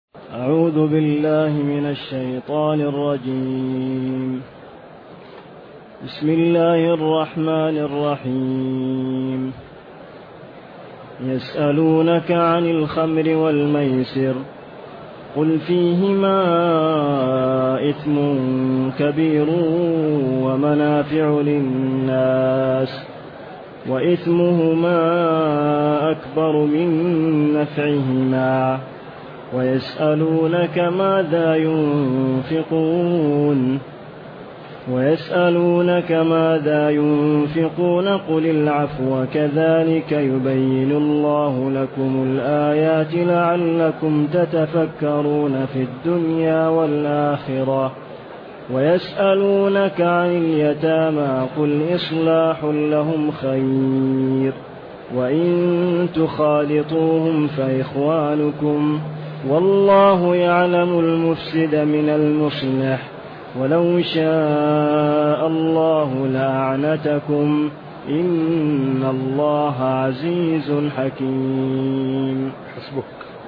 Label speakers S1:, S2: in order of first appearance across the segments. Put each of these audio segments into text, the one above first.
S1: أعوذ بالله من الشيطان الرجيم. بسم الله الرحمن الرحيم. يسألونك عن الخمر والميسر قل فيهما إثم كبير ومنافع للناس وإثمهما أكبر من نفعهما ويسألونك ماذا ينفقون قل العفو كذلك يبين الله لكم الآيات لعلكم تتفكرون في الدنيا والآخرة ويسألونك عن اليتامى قل إصلاح لهم خير وإن تخالطوهم فإخوانكم والله يعلم المفسد من المصلح ولو شاء الله لأعنتكم إن الله عزيز حكيم.
S2: حسبك.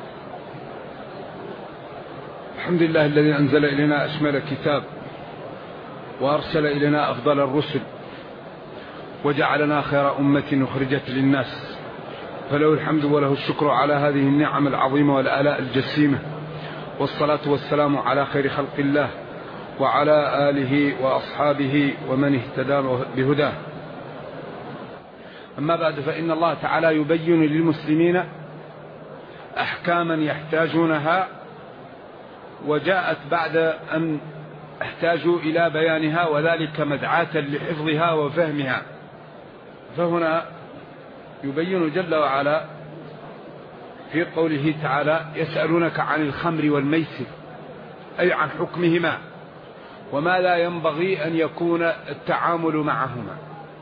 S2: الحمد لله الذي أنزل إلينا أشمل كتاب وأرسل إلينا أفضل الرسل وجعلنا خير أمة أخرجت للناس، فله الحمد وله الشكر على هذه النعم العظيمة والآلاء الجسيمة، والصلاة والسلام على خير خلق الله وعلى آله وأصحابه ومن اهتدى بهداه. أما بعد، فإن الله تعالى يبين للمسلمين أحكاما يحتاجونها، وجاءت بعد أن احتاجوا إلى بيانها، وذلك مدعاة لحفظها وفهمها. فهنا يبين جل وعلا في قوله تعالى: يسألونك عن الخمر والميسر، أي عن حكمهما وما لا ينبغي أن يكون التعامل معهما.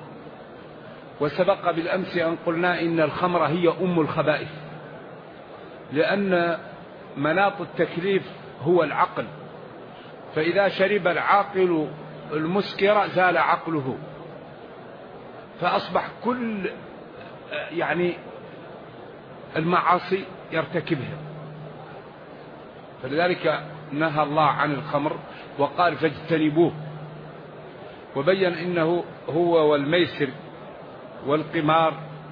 S2: وسبق بالأمس أن قلنا إن الخمر هي أم الخبائث، لأن مناط التكليف هو العقل، فإذا شرب العاقل المسكر زال عقله، فأصبح كل المعاصي يرتكبها. فلذلك نهى الله عن الخمر وقال فاجتنبوه، وبين إنه هو والميسر والقمار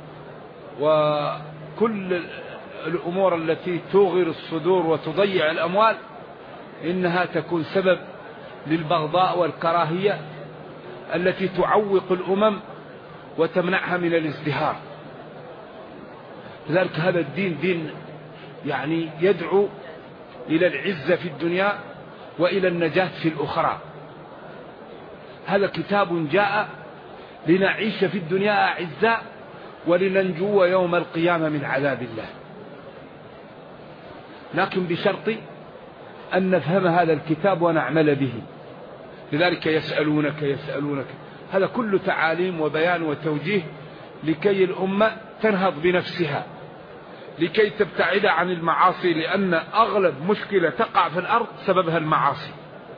S2: وكل الأمور التي توغر الصدور وتضيع الأموال إنها تكون سبب للبغضاء والكراهية التي تعوق الأمم وتمنعها من الازدهار. لذلك هذا الدين دين يدعو إلى العزة في الدنيا وإلى النجاة في الأخرى. هذا كتاب جاء لنعيش في الدنيا أعزاء ولننجو يوم القيامة من عذاب الله، لكن بشرط أن نفهم هذا الكتاب ونعمل به. لذلك يسألونك، هذا كل تعاليم وبيان وتوجيه لكي الأمة تنهض بنفسها، لكي تبتعد عن المعاصي، لأن أغلب مشكلة تقع في الأرض سببها المعاصي.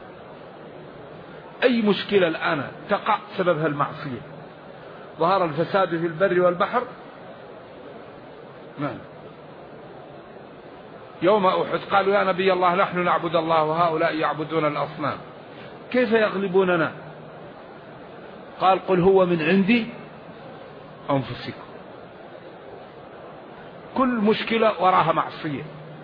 S2: أي مشكلة الآن تقع سببها المعصية. ظهر الفساد في البر والبحر يوم أحد قالوا يا نبي الله نحن نعبد الله وهؤلاء يعبدون الأصنام كيف يغلبوننا؟ قال قل هو من عندي أنفسكم. كل مشكلة وراها معصية.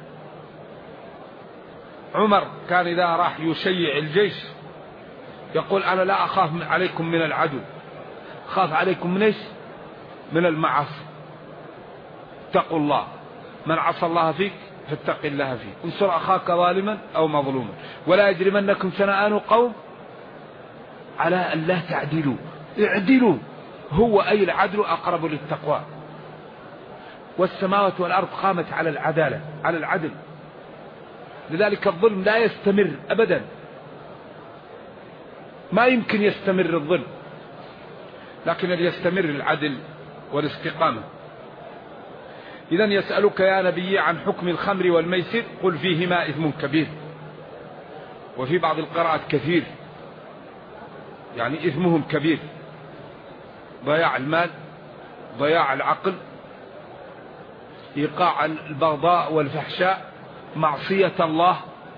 S2: عمر كان إذا راح يشيع الجيش يقول أنا لا أخاف عليكم من العدو، خاف عليكم من إيش؟ من المعاصي. اتقوا الله، من عصى الله فيك فاتق الله فيه، انصر أخاك ظالما أو مظلوما ولا يجرمنكم شنآن قوم على أن لا تعدلوا، اعدلوا، هو أي العدل أقرب للتقوى. والسماوات والأرض قامت على العدالة، على العدل. لذلك الظلم لا يستمر أبدا، ما يمكن يستمر الظلم، لكن يستمر العدل والاستقامة. إذن يسألك يا نبي عن حكم الخمر والميسر قل فيهما إثم كبير، وفي بعض القراءات كثير، إثمهم كبير، ضياع المال، ضياع العقل، إيقاع البغضاء والفحشاء، معصية الله،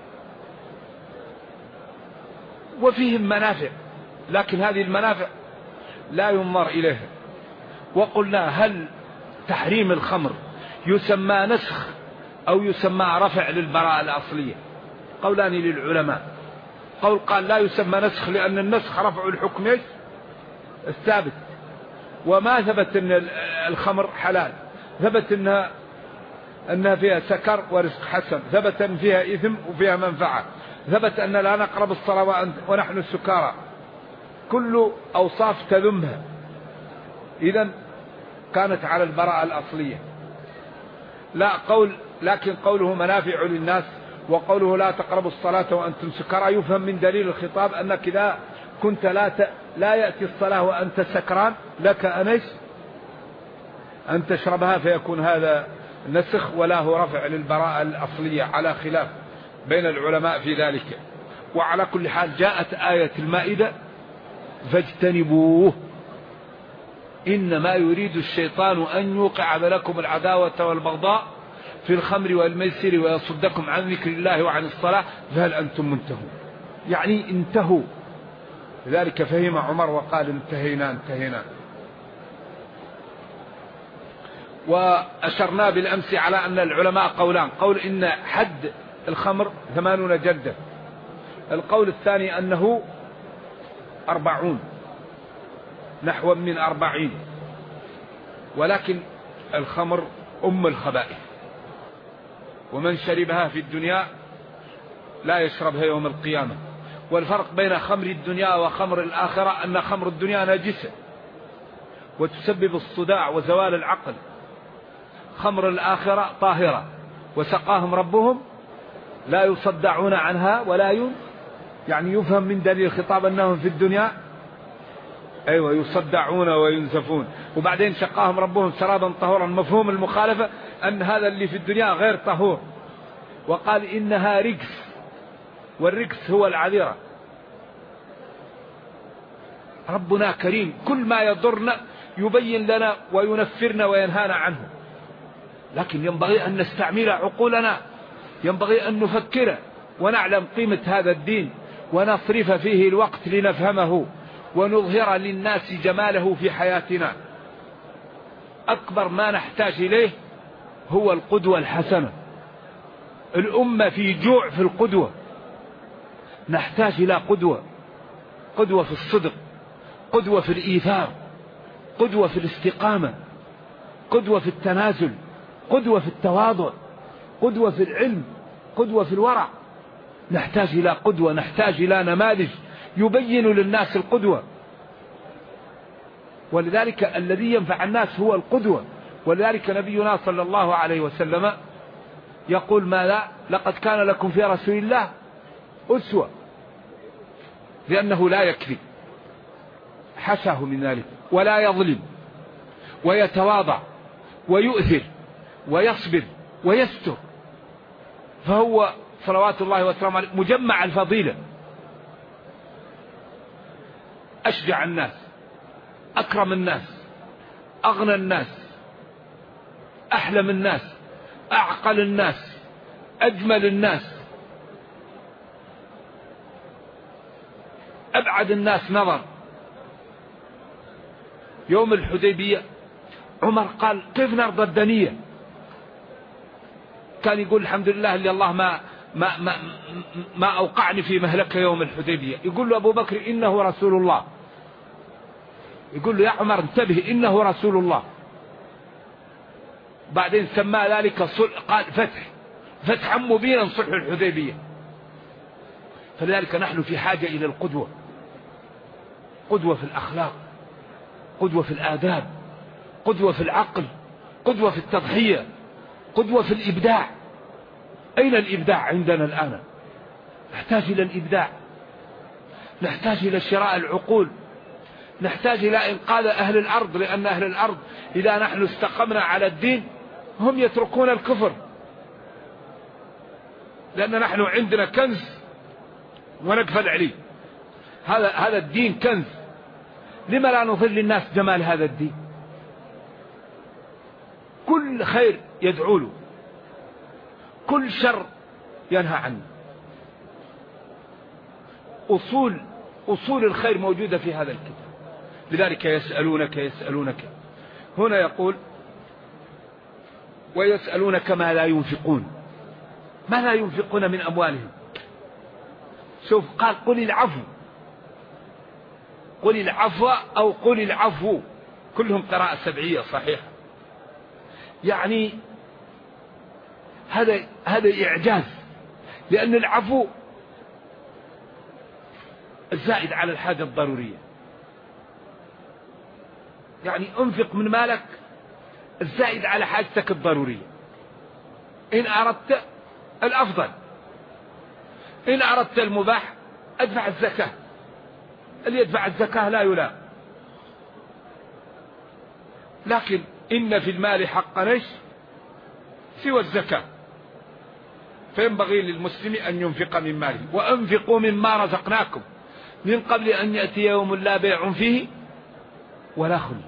S2: وفيهم منافع، لكن هذه المنافع لا ينظر إليها. وقلنا هل تحريم الخمر يسمى نسخ أو يسمى رفع للبراءة الأصلية؟ قولان للعلماء. قول قال لا يسمى نسخ لأن النسخ رفع الحكم الثابت، وما ثبت أن الخمر حلال، ثبت أنها فيها سكر ورزق حسن، ثبت أن فيها إثم وفيها منفعة، ثبت أن لا نقرب الصلاة ونحن سكارى، كل أوصاف تذمها، إذن كانت على البراءة الأصلية. لكن قوله منافع للناس وقوله لا تقربوا الصلاة وأنتم سكارى يفهم من دليل الخطاب أنك إذا كنت لا يأتي الصلاة وأنت سكران لك أن تشربها، فيكون هذا نسخ ولا هو رفع للبراءة الأصلية، على خلاف بين العلماء في ذلك. وعلى كل حال جاءت آية المائدة فاجتنبوه إنما يريد الشيطان أن يوقع بينكم العداوة والبغضاء في الخمر والميسر ويصدكم عن ذكر الله وعن الصلاة فهل أنتم منتهون؟ يعني انتهوا. لذلك فهم عمر وقال انتهينا. وأشرنا بالأمس على أن العلماء قولان: قول إن حد الخمر 80 جلدة، القول الثاني أنه 40، نحو من 40، ولكن الخمر أم الخبائث، ومن شربها في الدنيا لا يشربها يوم القيامة. والفرق بين خمر الدنيا وخمر الآخرة أن خمر الدنيا نجسة وتسبب الصداع وزوال العقل، خمر الآخرة طاهرة وسقاهم ربهم لا يصدعون عنها ولا يعني يفهم من دليل الخطاب أنهم في الدنيا يصدعون وينزفون، وبعدين سقاهم ربهم شرابا طهورا. مفهوم المخالفة أن هذا اللي في الدنيا غير طهور، وقال إنها رجس، والرجس هو العذرة. ربنا كريم، كل ما يضرنا يبين لنا وينفرنا وينهانا عنه، لكن ينبغي أن نستعمل عقولنا، ينبغي أن نفكر ونعلم قيمة هذا الدين ونصرف فيه الوقت لنفهمه ونظهر للناس جماله في حياتنا. أكبر ما نحتاج إليه هو القدوة الحسنة. الأمة في جوع في القدوة، نحتاج إلى قدوة في الصدق، قدوة في الإيثار، قدوة في الاستقامة، قدوة في التنازل، قدوة في التواضع، قدوة في العلم، قدوة في الورع. نحتاج إلى قدوة، نحتاج إلى نماذج يبين للناس القدوة، ولذلك الذي ينفع الناس هو القدوة. ولذلك نبينا صلى الله عليه وسلم يقول ماذا؟ لقد كان لكم في رسول الله أسوة، لأنه لا يكذب، حشاه من ذلك، ولا يظلم، ويتواضع، ويؤثر، ويصبر، ويستر، فهو صلوات الله وسلامه عليه مجمع الفضيلة. أشجع الناس، أكرم الناس، أغنى الناس، أحلم الناس، أعقل الناس، أجمل الناس، أبعد الناس نظر. يوم الحديبية عمر قال كيف نرضى الدنية؟ كان يقول الحمد لله اللي الله ما أوقعني في مهلكة يوم الحديبية. يقول له أبو بكر إنه رسول الله، يقول له يا عمر انتبه إنه رسول الله. بعدين سمى ذلك قال فتحا مبينا صلح الحديبية. فلذلك نحن في حاجة إلى القدوة، قدوة في الأخلاق، قدوة في الآداب، قدوة في العقل، قدوة في التضحية، قدوة في الإبداع. أين الإبداع عندنا الآن؟ نحتاج إلى الإبداع، نحتاج إلى شراء العقول، نحتاج إلى إنقاذ أهل الأرض، لأن أهل الأرض إذا نحن استقمنا على الدين هم يتركون الكفر، لأن نحن عندنا كنز ونقفل عليه. هذا الدين كنز، لما لا نظهر للناس جمال هذا الدين؟ كل خير يدعو له، كل شر ينهى عنه. أصول الخير موجودة في هذا الكتاب. لذلك يسألونك هنا يقول ويسألونك ما لا ينفقون، ما لا ينفقون من أموالهم. شوف قال قل العفو، قل العفو أو قل العفو، كلهم قراءة سبعية صحيحة. يعني هذا إعجاز، لأن العفو الزائد على الحاجة الضرورية. يعني انفق من مالك الزائد على حاجتك الضرورية إن أردت الأفضل، إن أردت المباح أدفع الزكاة، اللي يدفع الزكاة لا يلام. لكن إن في المال حقا سوى الزكاة، فينبغي للمسلم أن ينفق من ماله. وأنفقوا مما رزقناكم من قبل أن يأتي يوم لا بيع فيه ولا خلة.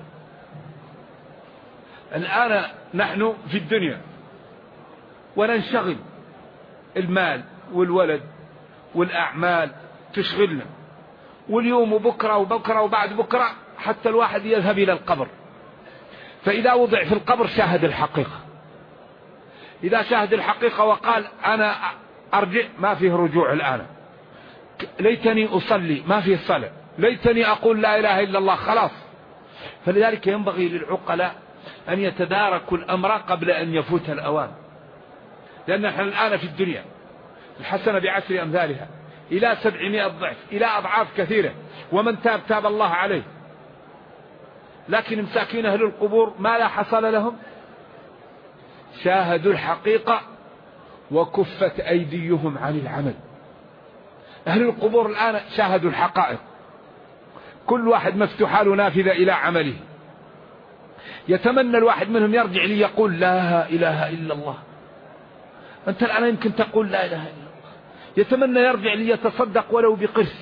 S2: الآن نحن في الدنيا وننشغل، المال والولد والأعمال تشغلنا، واليوم وبكرة وبكرة وبعد بكرة، حتى الواحد يذهب إلى القبر. فإذا وضع في القبر شاهد الحقيقة. إذا شاهد الحقيقة وقال أنا أرجع، ما فيه رجوع الآن. ليتني أصلي، ما فيه صلاة. ليتني أقول لا إله إلا الله، خلاص. فلذلك ينبغي للعقلاء أن يتداركوا الأمر قبل أن يفوت الأوان. لأن نحن الآن في الدنيا الحسنة بعشر أمثالها إلى 700 ضعف، إلى أضعاف كثيرة، ومن تاب تاب الله عليه. لكن مساكين أهل القبور ما لا حصل لهم، شاهدوا الحقيقة وكفت أيديهم عن العمل. أهل القبور الآن شاهدوا الحقائق، كل واحد مفتوح له نافذة إلى عمله. يتمنى الواحد منهم يرجع لي يقول لا إله إلا الله. أنت الآن يمكن تقول لا إله إلا الله. يتمنى يرجع لي يتصدق ولو بقرش،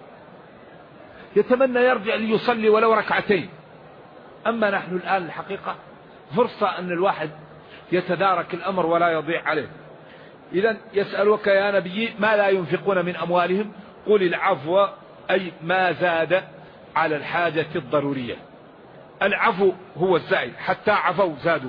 S2: يتمنى يرجع لي يصلي ولو ركعتين. أما نحن الآن الحقيقة فرصة أن الواحد يتدارك الأمر ولا يضيع عليه. إذن يسألوك يا نبي ما لا ينفقون من أموالهم قل العفو، أي ما زاد على الحاجة الضرورية. العفو هو الزائد، حتى عفوا زادوا.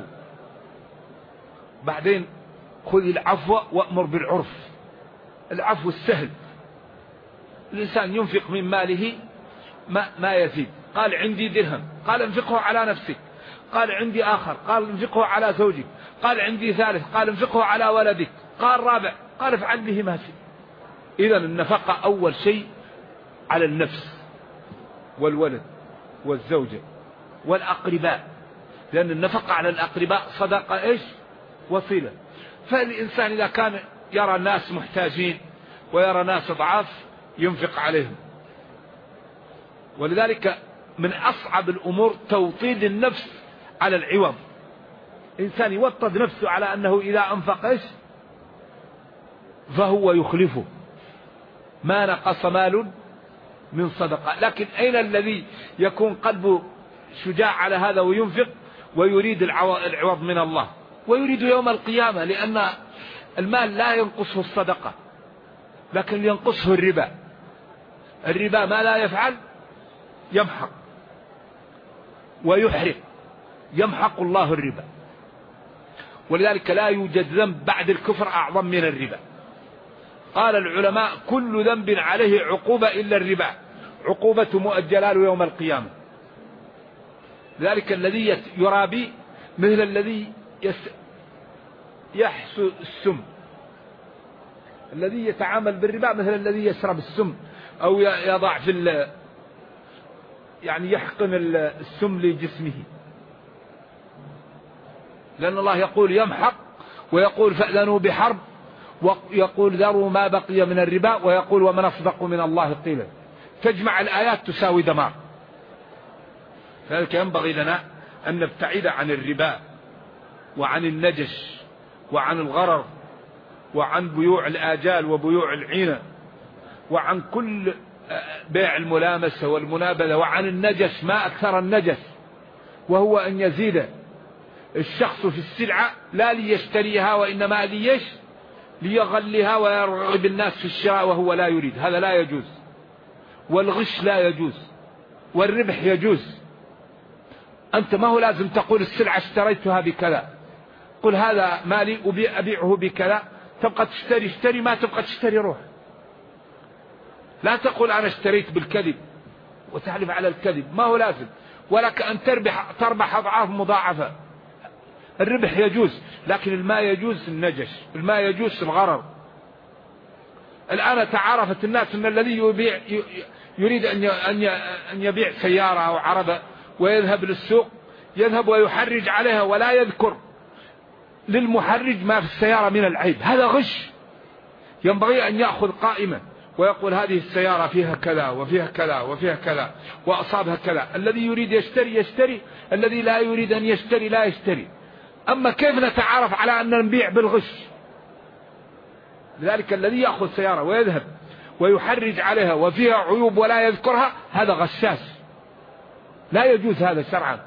S2: بعدين خذ العفو وأمر بالعرف. العفو السهل، الإنسان ينفق من ماله ما يزيد. قال عندي درهم، قال انفقه على نفسك. قال عندي آخر، قال انفقه على زوجك. قال عندي ثالث، قال انفقه على ولدك. قال رابع، قال افعل به ما شئت. إذن النفقة أول شيء على النفس والولد والزوجة والأقرباء، لأن النفقة على الأقرباء صدقة وصيلة. فالإنسان إذا كان يرى الناس محتاجين ويرى ناس ضعاف ينفق عليهم. ولذلك من أصعب الأمور توطيد النفس على العوض. إنسان يوطد نفسه على أنه إذا أنفق فهو يخلفه، ما نقص مال من صدقة. لكن أين الذي يكون قلبه شجاع على هذا وينفق ويريد العوض من الله ويريد يوم القيامة؟ لأن المال لا ينقصه الصدقة، لكن ينقصه الربا. الربا ما لا يفعل يمحق ويحرق، يمحق الله الربا. ولذلك لا يوجد ذنب بعد الكفر أعظم من الربا. قال العلماء كل ذنب عليه عقوبة إلا الربا، عقوبة مؤجلة يوم القيامة. ذلك الذي يرابي مثل الذي يحسو السم، الذي يتعامل بالربا مثل الذي يشرب السم أو يضع يعني يحقن السم لجسمه. لأن الله يقول يمحق، ويقول فأذنوا بحرب، ويقول ذروا ما بقي من الربا، ويقول ومن أصدق من الله قيلا. تجمع الآيات تساوي دمار. لذلك ينبغي لنا أن نبتعد عن الربا وعن النجش وعن الغرر وعن بيوع الآجال وبيوع العينة وعن كل بيع الملامسة والمنابذة، وعن النجس ما أكثر النجس، وهو أن يزيد الشخص في السلعة لا ليشتريها وإنما ليغلها ويرغب الناس في الشراء وهو لا يريد، هذا لا يجوز. والغش لا يجوز، والربح يجوز. أنت ما هو لازم تقول السلعة اشتريتها بكذا، قل هذا مالي أبيعه بكذا، تبقى تشتري ما تبقى تشتري روح. لا تقول أنا اشتريت بالكذب وتحلف على الكذب، ما هو لازم. ولك أن تربح أضعاف مضاعفة. الربح يجوز، لكن الماء يجوز النجش، الماء يجوز الغرر. الآن تعارفت الناس أن الذي يريد أن يبيع سيارة أو عربة ويذهب للسوق يذهب ويحرج عليها ولا يذكر للمحرج ما في السيارة من العيب، هذا غش. ينبغي أن يأخذ قائمة ويقول هذه السيارة فيها كذا وفيها كذا وفيها كذا وأصابها كذا. الذي يريد يشتري، الذي لا يريد أن يشتري لا يشتري. أما كيف نتعارف على أن نبيع بالغش؟ لذلك الذي يأخذ سيارة ويذهب ويحرج عليها وفيها عيوب ولا يذكرها هذا غشاش، لا يجوز هذا شرعا.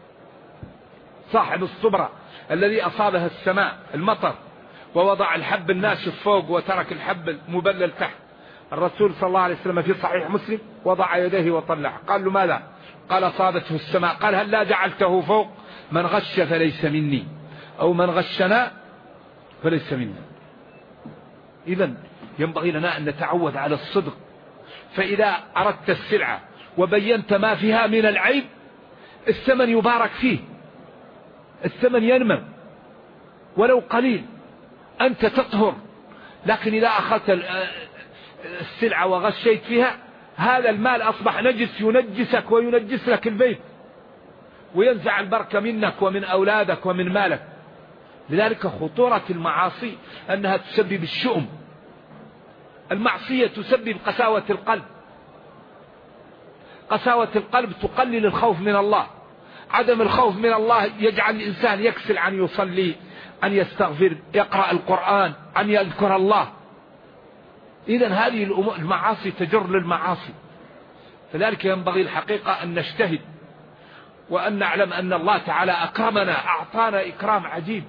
S2: صاحب الصبرة الذي أصابها السماء المطر ووضع الحب الناشف فوق وترك الحب المبلل تحت، الرسول صلى الله عليه وسلم في صحيح مسلم وضع يديه وطلع، قال له ماذا؟ قال أصابته السماء. قال هل لا جعلته فوق؟ من غش فليس مني، أو من غشنا فليس منا. إذن ينبغي لنا أن نتعود على الصدق. فإذا أردت السلعة وبينت ما فيها من العيب الثمن يبارك فيه، الثمن ينمى ولو قليل، أنت تطهر. لكن إذا أخذت السلعة وغشيت فيها هذا المال أصبح نجس، ينجسك وينجس لك البيت وينزع البركة منك ومن أولادك ومن مالك. لذلك خطورة المعاصي أنها تسبب الشؤم. المعصية تسبب قساوة القلب، قساوة القلب تقلل الخوف من الله. عدم الخوف من الله يجعل الإنسان يكسل عن يصلي، أن يستغفر، يقرأ القرآن، أن يذكر الله. إذن هذه المعاصي تجر للمعاصي. فذلك ينبغي الحقيقة أن نجتهد وأن نعلم أن الله تعالى أكرمنا، أعطانا إكرام عجيب.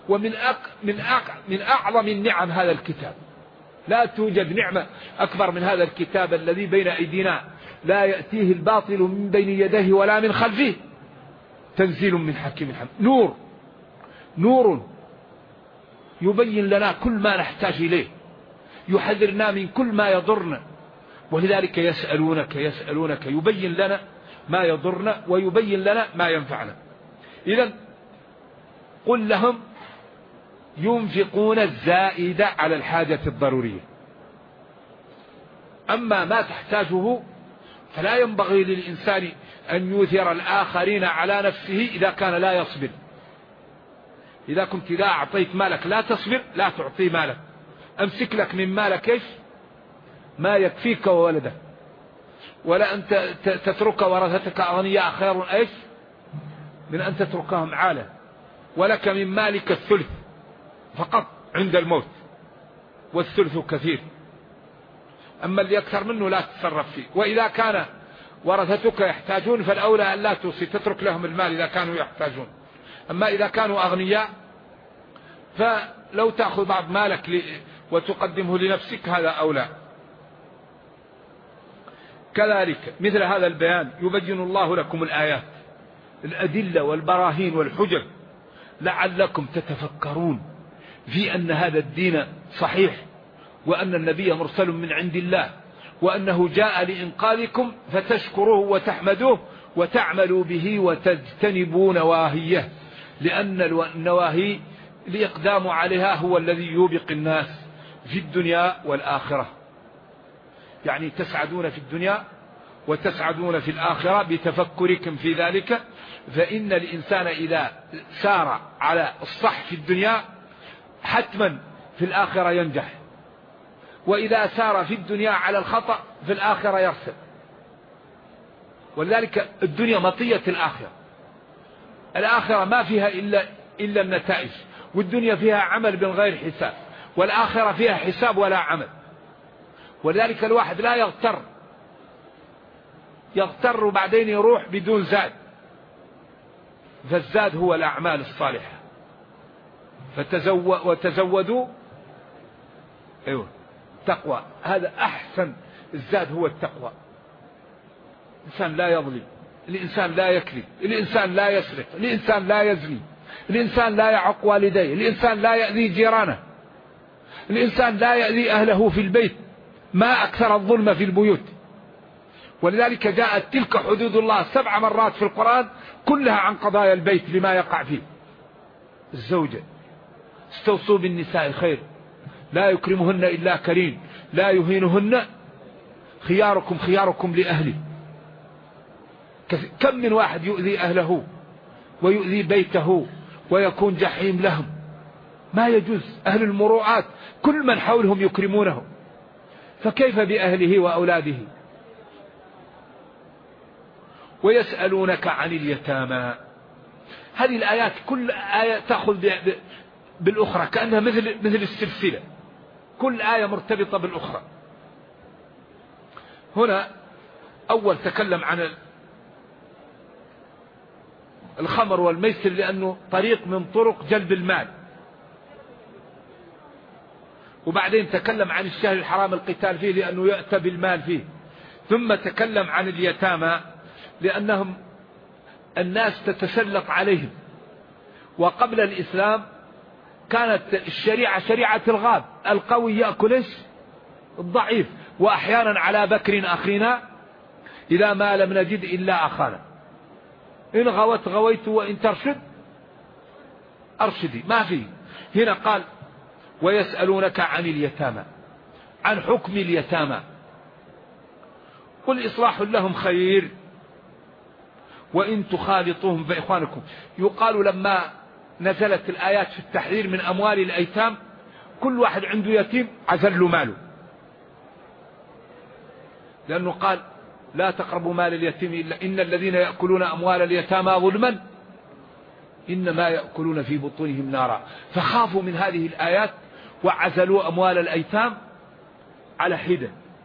S2: من أعظم النعم هذا الكتاب. لا توجد نعمة أكبر من هذا الكتاب الذي بين أيدينا، لا يأتيه الباطل من بين يديه ولا من خلفه، تنزيل من حكيم حميد. نور يبين لنا كل ما نحتاج إليه، يحذرنا من كل ما يضرنا. ولذلك يسألونك يبين لنا ما يضرنا ويبين لنا ما ينفعنا. إذن قل لهم ينفقون الزائد على الحاجة الضرورية، أما ما تحتاجه فلا ينبغي للإنسان أن يؤثر الآخرين على نفسه إذا كان لا يصبر. إذا كنت إذا أعطيت مالك لا تصبر لا تعطي مالك، أمسك لك من مالك إيش؟ ما يكفيك وولدك، ولا أنت تترك ورثتك أغنياء خير إيش من أن تتركهم عالة. ولك من مالك الثلث فقط عند الموت، والثلث كثير. أما اللي أكثر منه لا تتصرف فيه. وإذا كان ورثتك يحتاجون فالأولى أن لا توصي، تترك لهم المال إذا كانوا يحتاجون. أما إذا كانوا أغنياء فلو تأخذ بعض مالك وتقدمه لنفسك هذا أولى. كذلك مثل هذا البيان يبين الله لكم الآيات، الأدلة والبراهين والحجج لعلكم تتفكرون في أن هذا الدين صحيح، وأن النبي مرسل من عند الله، وأنه جاء لإنقاذكم فتشكروه وتحمدوه وتعملوا به وتجتنبوا نواهيه، لأن النواهي الإقدام عليها هو الذي يوبق الناس في الدنيا والآخرة. يعني تسعدون في الدنيا وتسعدون في الآخرة بتفكركم في ذلك. فإن الإنسان إذا سار على الصح في الدنيا حتما في الآخرة ينجح، وإذا سار في الدنيا على الخطأ في الآخرة يرسل. ولذلك الدنيا مطية الآخرة ما فيها إلا النتائج، والدنيا فيها عمل بالغير حساب، والآخرة فيها حساب ولا عمل. ولذلك الواحد لا يغتر وبعدين يروح بدون زاد، فالزاد هو الأعمال الصالحة. وتزودوا أيوة تقوى، هذا أحسن الزاد هو التقوى. الإنسان لا يظلم، الإنسان لا يكذب، الإنسان لا يسرق، الإنسان لا يزني، الإنسان لا يعق والديه، الإنسان لا يأذي جيرانه، الإنسان لا يأذي أهله في البيت. ما أكثر الظلم في البيوت. ولذلك جاءت تلك حدود الله 7 مرات في القرآن كلها عن قضايا البيت لما يقع فيه. الزوجة استوصوا بالنساء خير، لا يكرمهن إلا كريم، لا يهينهن، خياركم خياركم لأهله. كم من واحد يؤذي أهله ويؤذي بيته ويكون جحيم لهم. ما يجوز. أهل المروءات كل من حولهم يكرمونه، فكيف بأهله وأولاده؟ ويسألونك عن اليتامى. هذه الآيات كل آية تأخذ بالأخرى كأنها مثل السلسلة، كل آية مرتبطة بالأخرى. هنا أول تكلم عن الخمر والميسر لأنه طريق من طرق جلب المال، وبعدين تكلم عن الشهر الحرام القتال فيه لأنه يأتى بالمال فيه، ثم تكلم عن اليتامى لأنهم الناس تتسلط عليهم. وقبل الإسلام كانت الشريعة شريعة الغاب، القوي يأكل الضعيف، وأحيانا على بكر أخينا إذا ما لم نجد إلا أخانا، إن غوت غويت وإن ترشد أرشدي، ما فيه. هنا قال ويسألونك عن اليتامى، عن حكم اليتامى، قل إصلاح لهم خير وإن تخالطوهم فإخوانكم. يقال لما نزلت الآيات في التحذير من أموال الأيتام كل واحد عنده يتيم عزل له ماله، لأنه قال لا تقربوا مال اليتيم إلا إن الذين يأكلون أموال اليتامى ظلما إنما يأكلون في بطونهم نارا. فخافوا من هذه الآيات وعزلوا أموال الأيتام على حدة.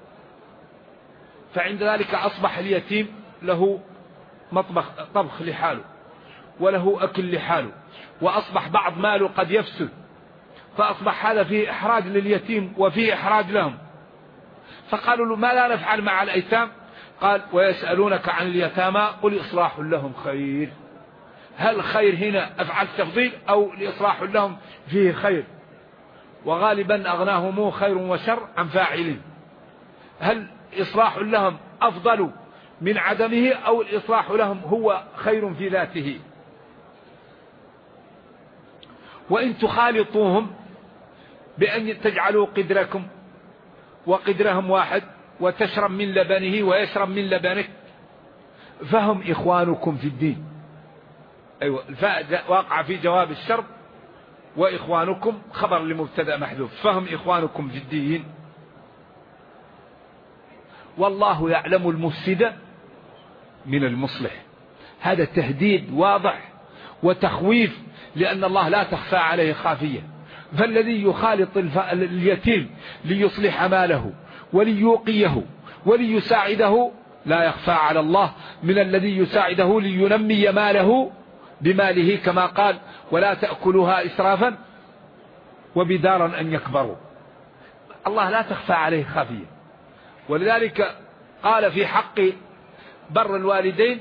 S2: فعند ذلك أصبح اليتيم له طبخ لحاله وله أكل لحاله، وأصبح بعض ماله قد يفسد، فأصبح هذا فيه إحراج لليتيم وفيه إحراج لهم. فقالوا له ما لا نفعل مع الأيتام؟ قال ويسألونك عن اليتامى قل إصلاح لهم خير. هل خير هنا أفعل تفضيل أو الإصلاح لهم فيه خير؟ وغالبا أغناهم خير وشر عن فاعلين. هل إصلاح لهم أفضل من عدمه أو الإصلاح لهم هو خير في ذاته؟ وإن تخالطوهم بأن تجعلوا قدركم وقدرهم واحد وتشرب من لبنه ويشرب من لبنك فهم إخوانكم في الدين. أيوة الفاء واقع في جواب الشرط، وإخوانكم خبر لمبتدأ محذوف، فهم إخوانكم في الدين. والله يعلم المفسد من المصلح. هذا تهديد واضح وتخويف، لأن الله لا تخفى عليه خافية. فالذي يخالط اليتيم ليصلح ماله وليوقيه وليساعده لا يخفى على الله من الذي يساعده لينمي ماله بماله، كما قال ولا تأكلوها إسرافا وبدارا أن يكبروا. الله لا تخفى عليه خافية. ولذلك قال في حق بر الوالدين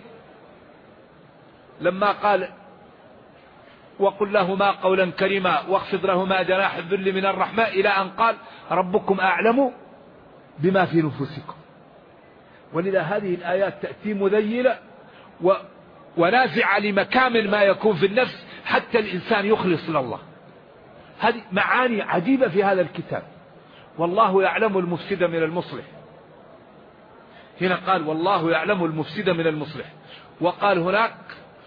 S2: لما قال وقل لهما قولا كريما واخفض لهما جناح الذل من الرحمة، إلى أن قال ربكم أعلم بما في نفوسكم. ولذا هذه الآيات تأتي مذيلة ونازعة لمكامل ما يكون في النفس حتى الإنسان يخلص لله. هذه معاني عجيبة في هذا الكتاب. والله يعلم المفسد من المصلح. هنا قال والله يعلم المفسد من المصلح، وقال هناك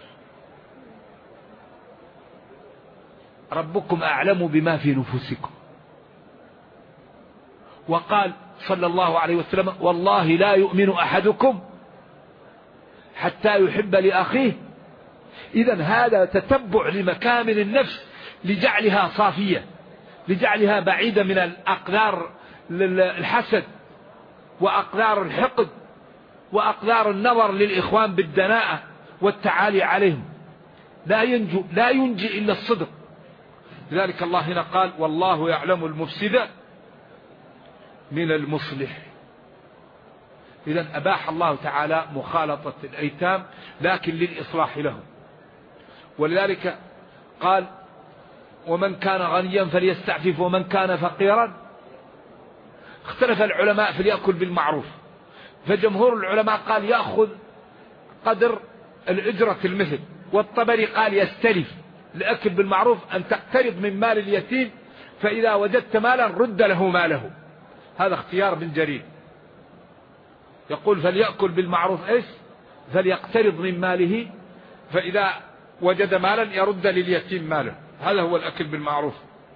S2: ربكم أعلم بما في نفوسكم، وقال صلى الله عليه وسلم والله لا يؤمن أحدكم حتى يحب لأخيه. إذن هذا تتبع لمكامن النفس لجعلها صافية، لجعلها بعيدة من الأقدار الحسد وأقدار الحقد وأقدار النظر للإخوان بالدناءة والتعالي عليهم. لا ينجي إلا الصدق. لذلك الله هنا قال والله يعلم المفسد من المصلح. إذن أباح الله تعالى مخالطة الأيتام لكن للإصلاح لهم. ولذلك قال ومن كان غنيا فليستعفف ومن كان فقيرا. اختلف العلماء في اليأكل بالمعروف، فجمهور العلماء قال يأخذ قدر الأجرة المثل، والطبري قال يستلف. الأكل بالمعروف أن تقترض من مال اليتيم، فإذا وجدت مالا رد له ماله. هذا اختيار بن جرير، يقول فليأكل بالمعروف إيش؟ فليقترض من ماله، فإذا وجد مالا يرد لليتيم ماله. هذا هو الأكل بالمعروف.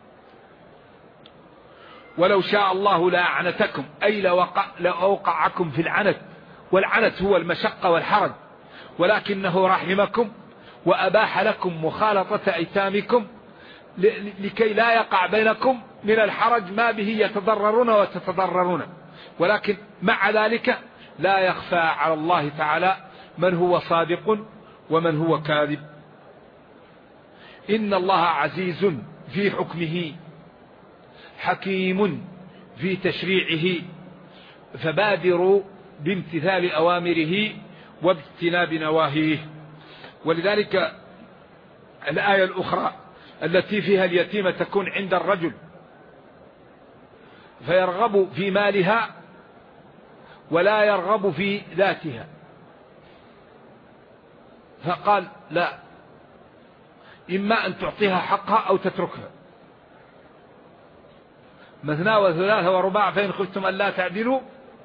S2: ولو شاء الله لأعنتكم، أي لأوقعكم في العنت، والعنت هو المشقة والحرج، ولكنه رحمكم وأباح لكم مخالطة أيتامكم لكي لا يقع بينكم من الحرج ما به يتضررون وتتضررون. ولكن مع ذلك لا يخفى على الله تعالى من هو صادق ومن هو كاذب. إن الله عزيز في حكمه حكيم في تشريعه، فبادروا بامتثال أوامره واجتناب نواهيه. ولذلك الآية الأخرى التي فيها اليتيمة تكون عند الرجل فيرغب في مالها ولا يرغب في ذاتها، فقال لا، إما أن تعطيها حقها أو تتركها، مثنى وثلاث ورباع فإن خفتم أن لا تعدلوا.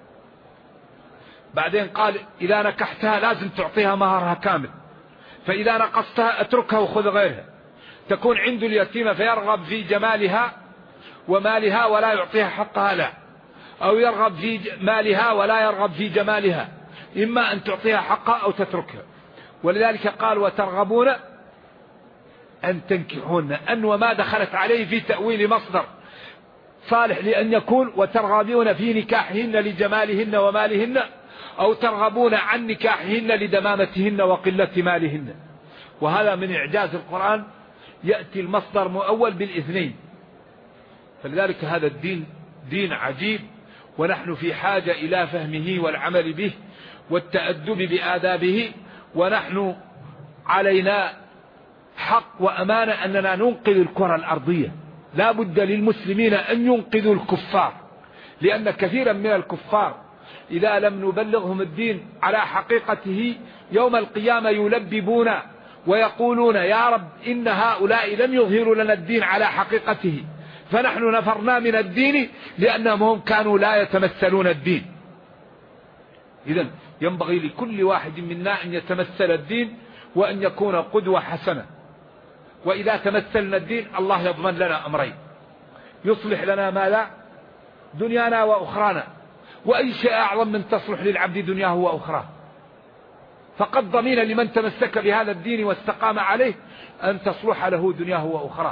S2: بعدين قال إذا نكحتها لازم تعطيها مهرها كامل، فإذا نقصتها اتركها وخذ غيرها. تكون عنده اليتيمة فيرغب في جمالها ومالها ولا يعطيها حقها، لا، أو يرغب في مالها ولا يرغب في جمالها، إما أن تعطيها حقها أو تتركها. ولذلك قال وترغبون أن تنكحون، أن وما دخلت عليه في تأويل مصدر صالح لأن يكون وترغبون في نكاحهن لجمالهن ومالهن، أو ترغبون عن نكاحهن لدمامتهن وقلة مالهن. وهذا من إعجاز القرآن، يأتي المصدر مؤول بالاثنين. فلذلك هذا الدين دين عجيب، ونحن في حاجة إلى فهمه والعمل به والتأدب بآدابه. ونحن علينا حق وأمانة أننا ننقذ الكرة الأرضية. لا بد للمسلمين أن ينقذوا الكفار، لأن كثيرا من الكفار إذا لم نبلغهم الدين على حقيقته يوم القيامة يلببون ويقولون يا رب إن هؤلاء لم يظهروا لنا الدين على حقيقته، فنحن نفرنا من الدين لأنهم هم كانوا لا يتمثلون الدين. إذن ينبغي لكل واحد منا أن يتمثل الدين وأن يكون قدوة حسنة. وإذا تمثلنا الدين الله يضمن لنا أمرين: يصلح لنا ما لا دنيانا وأخرانا، وأي شيء أعظم من تصلح للعبد دنياه وأخراه. فقد ضمين لمن تمسك بهذا الدين واستقام عليه أن تصلح له دنياه وأخراه.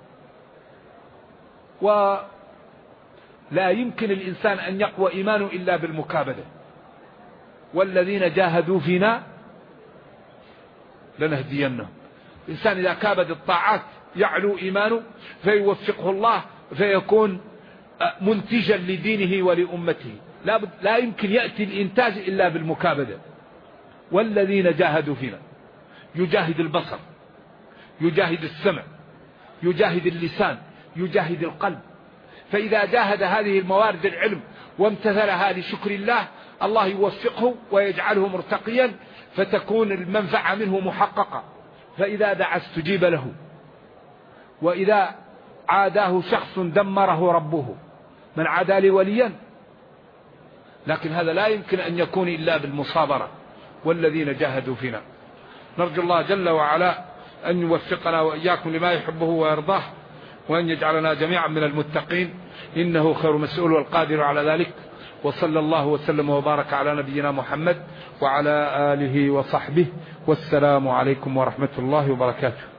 S2: ولا يمكن الإنسان أن يقوى إيمانه إلا بالمكابدة. والذين جاهدوا فينا لنهدينهم. الإنسان إذا كابد الطاعات يعلو إيمانه فيوفقه الله فيكون منتجا لدينه ولأمته. لا يمكن يأتي الإنتاج إلا بالمكابدة. والذين جاهدوا فينا، يجاهد البصر، يجاهد السمع، يجاهد اللسان، يجاهد القلب. فإذا جاهد هذه الموارد العلم وامتثلها لشكر الله، الله يوفقه ويجعله مرتقيا، فتكون المنفعة منه محققة. فإذا دعا استجيب له، وإذا عاداه شخص دمره ربه. من عادى لي وليا. لكن هذا لا يمكن أن يكون إلا بالمصابرة. والذين جاهدوا فينا. نرجو الله جل وعلا أن يوفقنا وإياكم لما يحبه ويرضاه، وأن يجعلنا جميعا من المتقين، إنه خير مسؤول والقادر على ذلك. وصلى الله وسلم وبارك على نبينا محمد وعلى آله وصحبه، والسلام عليكم ورحمة الله وبركاته.